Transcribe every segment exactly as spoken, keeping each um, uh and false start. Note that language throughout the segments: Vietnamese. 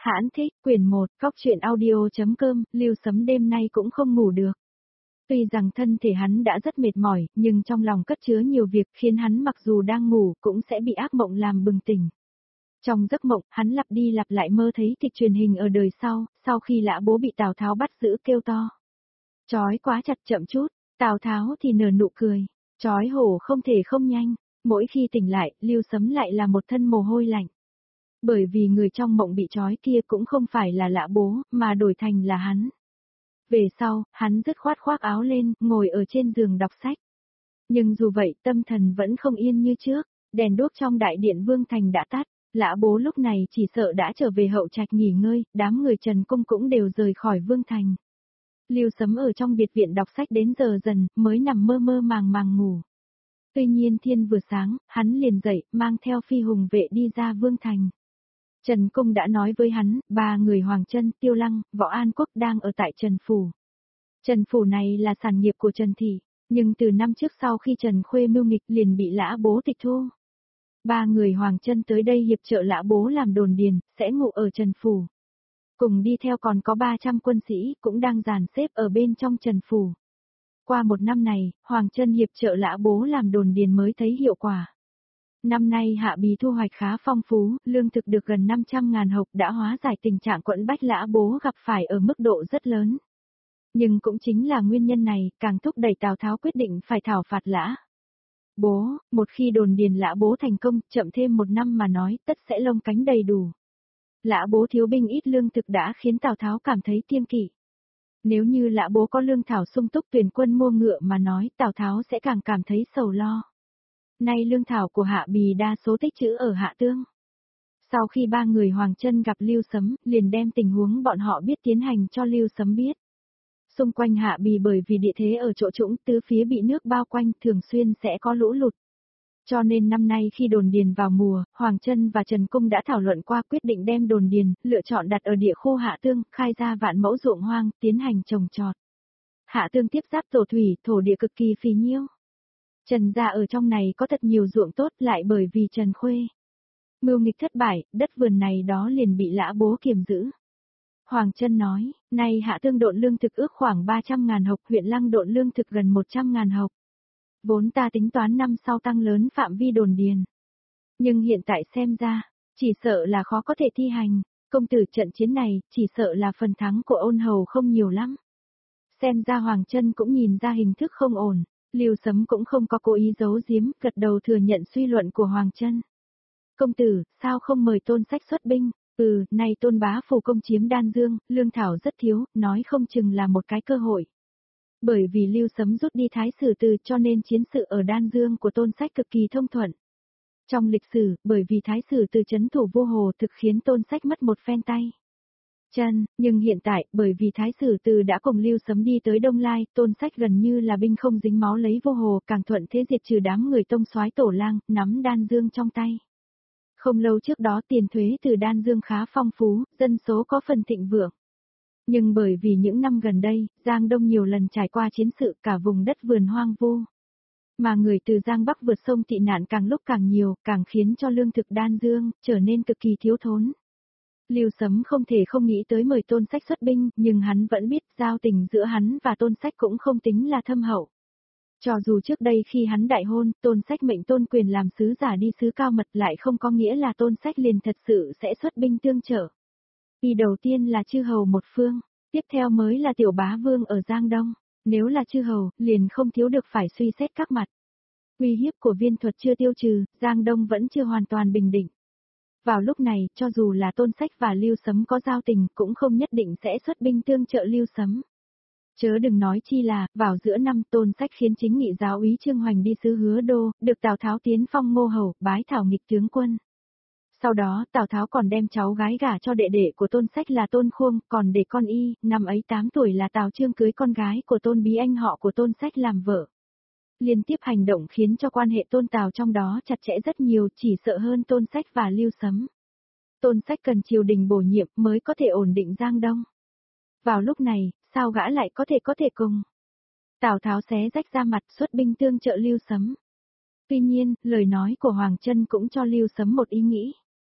Hãn thích, quyển một, Cóc truyện audio.com, Lưu Sấm đêm nay cũng không ngủ được. Tuy rằng thân thể hắn đã rất mệt mỏi, nhưng trong lòng cất chứa nhiều việc khiến hắn mặc dù đang ngủ cũng sẽ bị ác mộng làm bừng tỉnh. Trong giấc mộng, hắn lặp đi lặp lại mơ thấy kịch truyền hình ở đời sau, sau khi Lã Bố bị Tào Tháo bắt giữ kêu to. Chói quá chặt chậm chút, Tào Tháo thì nở nụ cười, chói hổ không thể không nhanh, mỗi khi tỉnh lại, Lưu Sấm lại là một thân mồ hôi lạnh. Bởi vì người trong mộng bị trói kia cũng không phải là Lã Bố, mà đổi thành là hắn. Về sau, hắn dứt khoát khoác áo lên, ngồi ở trên giường đọc sách. Nhưng dù vậy, tâm thần vẫn không yên như trước, đèn đuốc trong đại điện Vương Thành đã tắt, Lã Bố lúc này chỉ sợ đã trở về hậu trạch nghỉ ngơi, đám người Trần Cung cũng đều rời khỏi Vương Thành. Lưu Sấm ở trong biệt viện đọc sách đến giờ dần, mới nằm mơ mơ màng màng ngủ. Tuy nhiên thiên vừa sáng, hắn liền dậy, mang theo phi hùng vệ đi ra Vương Thành. Trần Cung đã nói với hắn, ba người Hoàng Chân, Tiêu Lăng, Võ An Quốc đang ở tại Trần Phủ. Trần Phủ này là sản nghiệp của Trần Thị, nhưng từ năm trước sau khi Trần Khuê mưu nghịch liền bị Lã Bố tịch thu. Ba người Hoàng Chân tới đây hiệp trợ Lã Bố làm đồn điền, sẽ ngủ ở Trần Phủ. Cùng đi theo còn có ba trăm quân sĩ cũng đang dàn xếp ở bên trong Trần Phủ. Qua một năm này, Hoàng Chân hiệp trợ Lã Bố làm đồn điền mới thấy hiệu quả. Năm nay Hạ Bì thu hoạch khá phong phú, lương thực được gần năm trăm ngàn hộc đã hóa giải tình trạng quẫn bách Lã Bố gặp phải ở mức độ rất lớn. Nhưng cũng chính là nguyên nhân này, càng thúc đẩy Tào Tháo quyết định phải thảo phạt Lã Bố, một khi đồn điền Lã Bố thành công, chậm thêm một năm mà nói, tất sẽ lông cánh đầy đủ. Lã Bố thiếu binh ít lương thực đã khiến Tào Tháo cảm thấy kiêng kỵ. Nếu như Lã Bố có lương thảo sung túc tuyển quân mua ngựa mà nói, Tào Tháo sẽ càng cảm thấy sầu lo. Nay lương thảo của Hạ Bì đa số tích trữ ở Hạ Tương. Sau khi ba người Hoàng Chân gặp Lưu Sấm, liền đem tình huống bọn họ biết tiến hành cho Lưu Sấm biết. Xung quanh Hạ Bì bởi vì địa thế ở chỗ trũng tứ phía bị nước bao quanh thường xuyên sẽ có lũ lụt. Cho nên năm nay khi đồn điền vào mùa, Hoàng Chân và Trần Cung đã thảo luận qua quyết định đem đồn điền, lựa chọn đặt ở địa khu Hạ Tương, khai ra vạn mẫu ruộng hoang, tiến hành trồng trọt. Hạ Tương tiếp giáp Tổ Thủy, thổ địa cực kỳ phì nhiêu. Trần gia ở trong này có thật nhiều ruộng tốt lại bởi vì Trần Khuê mưu nghịch thất bại, đất vườn này đó liền bị Lã Bố kiềm giữ. Hoàng Chân nói, nay Hạ Tương độn lương thực ước khoảng ba trăm ngàn hộc, huyện Lăng độn lương thực gần một trăm ngàn hộc. Vốn ta tính toán năm sau tăng lớn phạm vi đồn điền. Nhưng hiện tại xem ra, chỉ sợ là khó có thể thi hành, công tử trận chiến này, chỉ sợ là phần thắng của Ôn Hầu không nhiều lắm. Xem ra Hoàng Chân cũng nhìn ra hình thức không ổn. Lưu Sấm cũng không có cố ý giấu giếm, gật đầu thừa nhận suy luận của Hoàng Chân. Công tử, sao không mời Tôn Sách xuất binh? Ừ, nay Tôn bá phủ công chiếm Đan Dương, lương thảo rất thiếu, nói không chừng là một cái cơ hội. Bởi vì Lưu Sấm rút đi Thái Sử Từ cho nên chiến sự ở Đan Dương của Tôn Sách cực kỳ thông thuận. Trong lịch sử, bởi vì Thái Sử Từ trấn thủ Vô Hồ thực khiến Tôn Sách mất một phen tay chân, nhưng hiện tại, bởi vì Thái Sử Từ đã cùng Lưu Sấm đi tới Đông Lai, Tôn Sách gần như là binh không dính máu lấy Vô Hồ, càng thuận thế diệt trừ đám người tông soái Tổ Lang, nắm Đan Dương trong tay. Không lâu trước đó tiền thuế từ Đan Dương khá phong phú, dân số có phần thịnh vượng. Nhưng bởi vì những năm gần đây, Giang Đông nhiều lần trải qua chiến sự, cả vùng đất vườn hoang vu. Mà người từ Giang Bắc vượt sông tị nạn càng lúc càng nhiều, càng khiến cho lương thực Đan Dương trở nên cực kỳ thiếu thốn. Lưu Sấm không thể không nghĩ tới mời Tôn Sách xuất binh, nhưng hắn vẫn biết giao tình giữa hắn và Tôn Sách cũng không tính là thâm hậu. Cho dù trước đây khi hắn đại hôn, Tôn Sách mệnh Tôn Quyền làm sứ giả đi sứ cao mật lại không có nghĩa là Tôn Sách liền thật sự sẽ xuất binh tương trợ. Vì đầu tiên là chư hầu một phương, tiếp theo mới là tiểu bá vương ở Giang Đông, nếu là chư hầu, liền không thiếu được phải suy xét các mặt. Uy hiếp của Viên Thuật chưa tiêu trừ, Giang Đông vẫn chưa hoàn toàn bình định. Vào lúc này, cho dù là Tôn Sách và Lưu Sấm có giao tình, cũng không nhất định sẽ xuất binh tương trợ Lưu Sấm. Chớ đừng nói chi là, vào giữa năm Tôn Sách khiến chính nghị giáo úy Trương Hoành đi sứ Hứa Đô, được Tào Tháo tiến phong Ngô Hầu, bái thảo nghịch tướng quân. Sau đó, Tào Tháo còn đem cháu gái gả cho đệ đệ của Tôn Sách là Tôn Khuông, còn để con y, năm ấy tám tuổi là Tào Trương cưới con gái của Tôn Bí anh họ của Tôn Sách làm vợ. Liên tiếp hành động khiến cho quan hệ Tôn Tào trong đó chặt chẽ rất nhiều, chỉ sợ hơn Tôn Sách và Lưu Sấm. Tôn Sách cần triều đình bổ nhiệm mới có thể ổn định Giang Đông. Vào lúc này, sao gã lại có thể có thể cùng? Tào Tháo xé rách ra mặt xuất binh tương trợ Lưu Sấm. Tuy nhiên, lời nói của Hoàng Chân cũng cho Lưu Sấm một ý nghĩ.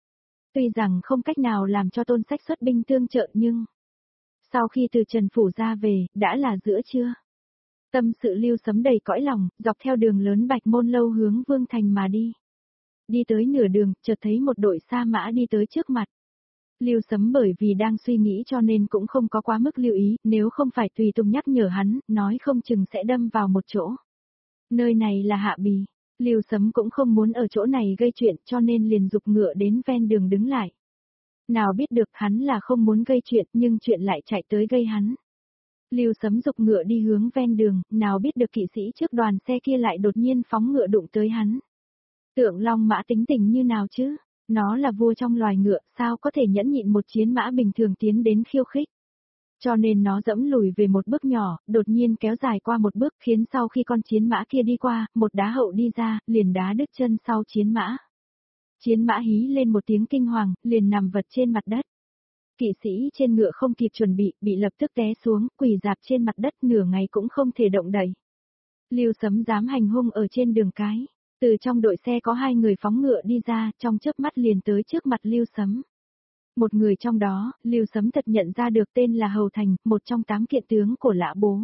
Tuy rằng không cách nào làm cho Tôn Sách xuất binh tương trợ nhưng... Sau khi từ Trần Phủ ra về, đã là giữa trưa. Tâm sự Lưu Sấm đầy cõi lòng, dọc theo đường lớn Bạch Môn Lâu hướng Vương Thành mà đi. Đi tới nửa đường, chợt thấy một đội sa mã đi tới trước mặt. Lưu Sấm bởi vì đang suy nghĩ cho nên cũng không có quá mức lưu ý, nếu không phải tùy tùng nhắc nhở hắn, nói không chừng sẽ đâm vào một chỗ. Nơi này là Hạ Bì, Lưu Sấm cũng không muốn ở chỗ này gây chuyện cho nên liền giục ngựa đến ven đường đứng lại. Nào biết được hắn là không muốn gây chuyện nhưng chuyện lại chạy tới gây hắn. Lưu Sấm giục ngựa đi hướng ven đường, nào biết được kỵ sĩ trước đoàn xe kia lại đột nhiên phóng ngựa đụng tới hắn. Tượng Long Mã tính tình như nào chứ? Nó là vua trong loài ngựa, sao có thể nhẫn nhịn một chiến mã bình thường tiến đến khiêu khích. Cho nên nó dẫm lùi về một bước nhỏ, đột nhiên kéo dài qua một bước khiến sau khi con chiến mã kia đi qua, một đá hậu đi ra, liền đá đứt chân sau chiến mã. Chiến mã hí lên một tiếng kinh hoàng, liền nằm vật trên mặt đất. Kỵ sĩ trên ngựa không kịp chuẩn bị, bị lập tức té xuống, quỳ dạp trên mặt đất nửa ngày cũng không thể động đậy. Lưu Sấm dám hành hung ở trên đường cái. Từ trong đội xe có hai người phóng ngựa đi ra, trong chớp mắt liền tới trước mặt Lưu Sấm. Một người trong đó, Lưu Sấm thật nhận ra được tên là Hầu Thành, một trong tám kiện tướng của Lã Bố.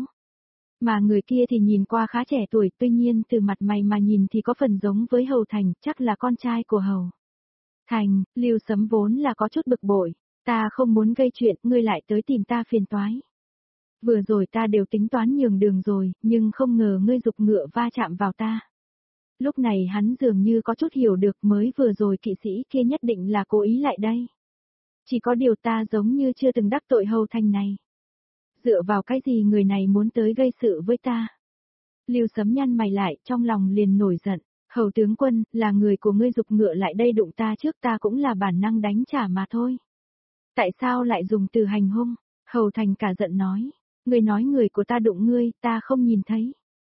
Mà người kia thì nhìn qua khá trẻ tuổi, tuy nhiên từ mặt mày mà nhìn thì có phần giống với Hầu Thành, chắc là con trai của Hầu Thành. Lưu Sấm vốn là có chút bực bội, ta không muốn gây chuyện, ngươi lại tới tìm ta phiền toái. Vừa rồi ta đều tính toán nhường đường rồi, nhưng không ngờ ngươi giục ngựa va chạm vào ta. Lúc này hắn dường như có chút hiểu được mới vừa rồi kỵ sĩ kia nhất định là cố ý lại đây. Chỉ có điều ta giống như chưa từng đắc tội Hầu Thành này. Dựa vào cái gì người này muốn tới gây sự với ta? Lưu Sấm nhăn mày lại, trong lòng liền nổi giận. Hầu tướng quân, là người của ngươi giục ngựa lại đây đụng ta trước, ta cũng là bản năng đánh trả mà thôi. Tại sao lại dùng từ hành hung? Hầu Thành cả giận nói. Ngươi nói người của ta đụng ngươi, ta không nhìn thấy.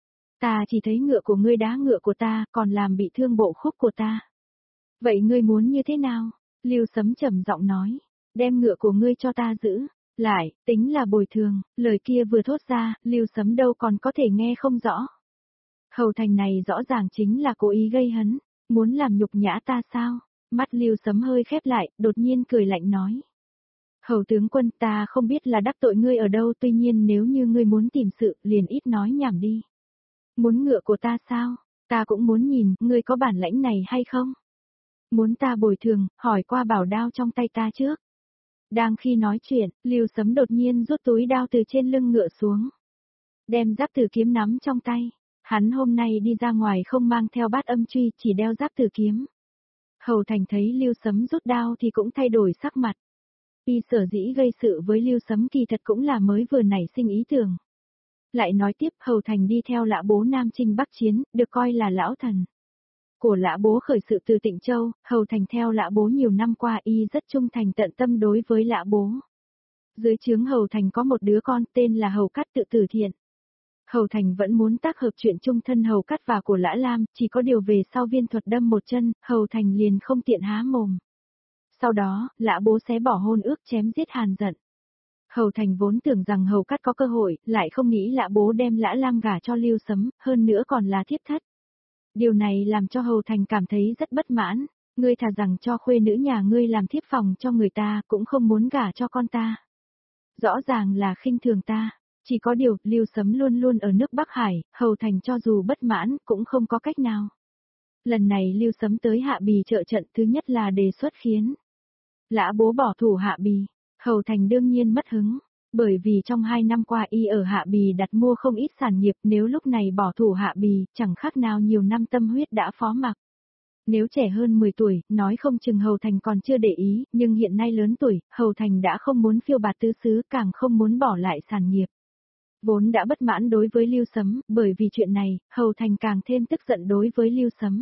Ta chỉ thấy ngựa của ngươi đá ngựa của ta, còn làm bị thương bộ khúc của ta. Vậy ngươi muốn như thế nào? Lưu Sấm trầm giọng nói. Đem ngựa của ngươi cho ta giữ. Lại, tính là bồi thường. Lời kia vừa thốt ra, Lưu Sấm đâu còn có thể nghe không rõ. Hầu Thành này rõ ràng chính là cố ý gây hấn. Muốn làm nhục nhã ta sao? Mắt Lưu Sấm hơi khép lại, đột nhiên cười lạnh nói. Hầu tướng quân, ta không biết là đắc tội ngươi ở đâu, tuy nhiên nếu như ngươi muốn tìm sự, liền ít nói nhảm đi. Muốn ngựa của ta sao? Ta cũng muốn nhìn, ngươi có bản lãnh này hay không? Muốn ta bồi thường, hỏi qua bảo đao trong tay ta trước. Đang khi nói chuyện, Lưu Sấm đột nhiên rút túi đao từ trên lưng ngựa xuống. Đem giáp tử kiếm nắm trong tay. Hắn hôm nay đi ra ngoài không mang theo bát âm truy, chỉ đeo giáp tử kiếm. Hầu Thành thấy Lưu Sấm rút đao thì cũng thay đổi sắc mặt. Y sở dĩ gây sự với Lưu Sấm kỳ thật cũng là mới vừa nảy sinh ý tưởng. Lại nói tiếp, Hầu Thành đi theo Lã Bố Nam Chinh Bắc Chiến, được coi là lão thần của Lã Bố khởi sự từ Tịnh Châu. Hầu Thành theo Lã Bố nhiều năm qua, y rất trung thành tận tâm đối với Lã Bố. Dưới trướng Hầu Thành có một đứa con tên là Hầu Cát Tự Tử Thiện. Hầu Thành vẫn muốn tác hợp chuyện chung thân Hầu Cát và của Lã Lam, chỉ có điều về sau viên thuật đâm một chân, Hầu Thành liền không tiện há mồm. Sau đó, Lã Bố xé bỏ hôn ước chém giết Hàn Giận. Hầu Thành vốn tưởng rằng Hầu Cát có cơ hội, lại không nghĩ Lã Bố đem Lã Lam gả cho Lưu Sấm, hơn nữa còn là thiếp thất. Điều này làm cho Hầu Thành cảm thấy rất bất mãn, ngươi thà rằng cho khuê nữ nhà ngươi làm thiếp phòng cho người ta, cũng không muốn gả cho con ta. Rõ ràng là khinh thường ta, chỉ có điều, Lưu Sấm luôn luôn ở nước Bắc Hải, Hầu Thành cho dù bất mãn, cũng không có cách nào. Lần này Lưu Sấm tới Hạ Bì trợ trận, thứ nhất là đề xuất khiến Lã Bố bỏ thủ Hạ Bì. Hầu Thành đương nhiên mất hứng, bởi vì trong hai năm qua y ở Hạ Bì đặt mua không ít sản nghiệp, nếu lúc này bỏ thủ Hạ Bì, chẳng khác nào nhiều năm tâm huyết đã phó mặc. Nếu trẻ hơn mười tuổi, nói không chừng Hầu Thành còn chưa để ý, nhưng hiện nay lớn tuổi, Hầu Thành đã không muốn phiêu bạt tứ xứ, càng không muốn bỏ lại sản nghiệp. Vốn đã bất mãn đối với Lưu Sấm, bởi vì chuyện này, Hầu Thành càng thêm tức giận đối với Lưu Sấm.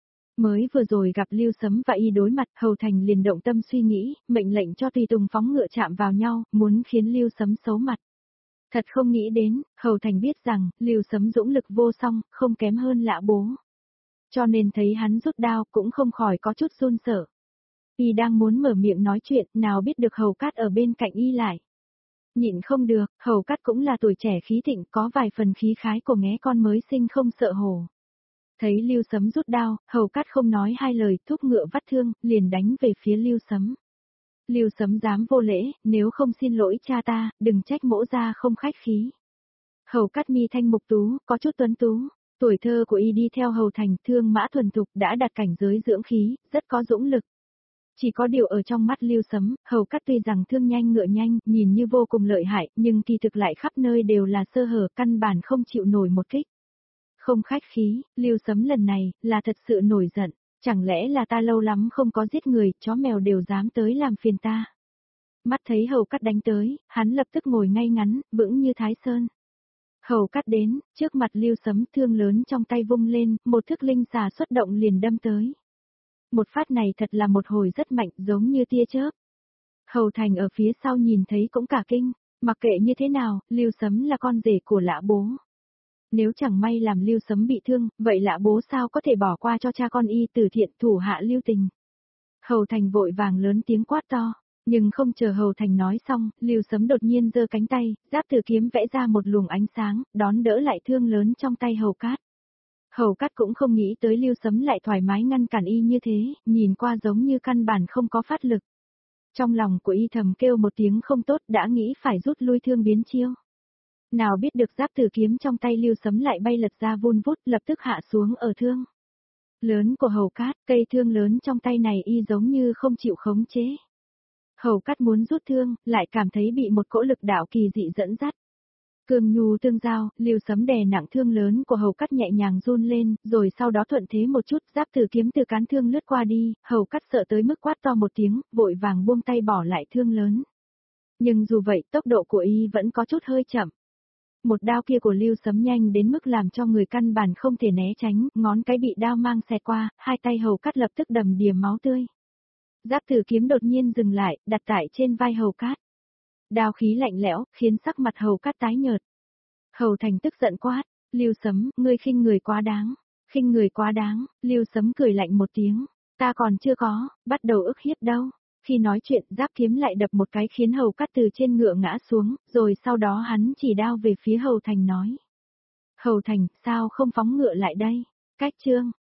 Mới vừa rồi gặp Lưu Sấm và y đối mặt, Hầu Thành liền động tâm suy nghĩ, mệnh lệnh cho tùy tùng phóng ngựa chạm vào nhau, muốn khiến Lưu Sấm xấu mặt. Thật không nghĩ đến, Hầu Thành biết rằng, Lưu Sấm dũng lực vô song, không kém hơn Lã Bố. Cho nên thấy hắn rút đao cũng không khỏi có chút run sợ. Y đang muốn mở miệng nói chuyện, nào biết được Hầu Cát ở bên cạnh y lại. Nhịn không được, Hầu Cát cũng là tuổi trẻ khí thịnh, có vài phần khí khái của nghé con mới sinh không sợ hổ. Thấy Lưu Sấm rút đao, Hầu Cát không nói hai lời, thúc ngựa vắt thương, liền đánh về phía Lưu Sấm. Lưu Sấm dám vô lễ, nếu không xin lỗi cha ta, đừng trách mỗ gia không khách khí. Hầu Cát mi thanh mục tú, có chút tuấn tú, tuổi thơ của y đi theo Hầu Thành, thương mã thuần thục đã đạt cảnh giới dưỡng khí, rất có dũng lực. Chỉ có điều ở trong mắt Lưu Sấm, Hầu Cát tuy rằng thương nhanh ngựa nhanh, nhìn như vô cùng lợi hại, nhưng kỳ thực lại khắp nơi đều là sơ hở, căn bản không chịu nổi một kích. Không khách khí, Lưu Sấm lần này, là thật sự nổi giận, chẳng lẽ là ta lâu lắm không có giết người, chó mèo đều dám tới làm phiền ta. Mắt thấy Hầu Cát đánh tới, hắn lập tức ngồi ngay ngắn, vững như Thái Sơn. Hầu Cát đến, trước mặt Lưu Sấm thương lớn trong tay vung lên, một thức linh xà xuất động liền đâm tới. Một phát này thật là một hồi rất mạnh, giống như tia chớp. Hầu Thành ở phía sau nhìn thấy cũng cả kinh, mặc kệ như thế nào, Lưu Sấm là con rể của Lã Bố. Nếu chẳng may làm Lưu Sấm bị thương, vậy Lã Bố sao có thể bỏ qua cho cha con y từ thiện thủ hạ lưu tình. Hầu Thành vội vàng lớn tiếng quát to, nhưng không chờ Hầu Thành nói xong, Lưu Sấm đột nhiên giơ cánh tay, giáp từ kiếm vẽ ra một luồng ánh sáng, đón đỡ lại thương lớn trong tay Hầu Cát. Hầu Cát cũng không nghĩ tới Lưu Sấm lại thoải mái ngăn cản y như thế, nhìn qua giống như căn bản không có phát lực. Trong lòng của y thầm kêu một tiếng không tốt, đã nghĩ phải rút lui thương biến chiêu. Nào biết được giáp tử kiếm trong tay Lưu Sấm lại bay lật ra vun vút, lập tức hạ xuống ở thương lớn của Hầu Cát, cây thương lớn trong tay này y giống như không chịu khống chế. Hầu Cát muốn rút thương, lại cảm thấy bị một cỗ lực đạo kỳ dị dẫn dắt. Cương nhu tương giao, Lưu Sấm đè nặng thương lớn của Hầu Cát nhẹ nhàng run lên, rồi sau đó thuận thế một chút, giáp tử kiếm từ cán thương lướt qua đi, Hầu Cát sợ tới mức quát to một tiếng, vội vàng buông tay bỏ lại thương lớn. Nhưng dù vậy, tốc độ của y vẫn có chút hơi chậm. Một đao kia của Lưu Sấm nhanh đến mức làm cho người căn bản không thể né tránh, ngón cái bị đao mang xẹt qua, hai tay Hầu Cát lập tức đầm đìa máu tươi. Giáp tử kiếm đột nhiên dừng lại, đặt tại trên vai Hầu Cát. Đao khí lạnh lẽo, khiến sắc mặt Hầu Cát tái nhợt. Hầu Thành tức giận quát, Lưu Sấm, ngươi khinh người quá đáng, khinh người quá đáng, Lưu Sấm cười lạnh một tiếng, ta còn chưa có, bắt đầu ức hiếp đâu. Khi nói chuyện, giáp kiếm lại đập một cái khiến Hầu Cát từ trên ngựa ngã xuống, rồi sau đó hắn chỉ đao về phía Hầu Thành nói. Hầu Thành, sao không phóng ngựa lại đây? Cách chương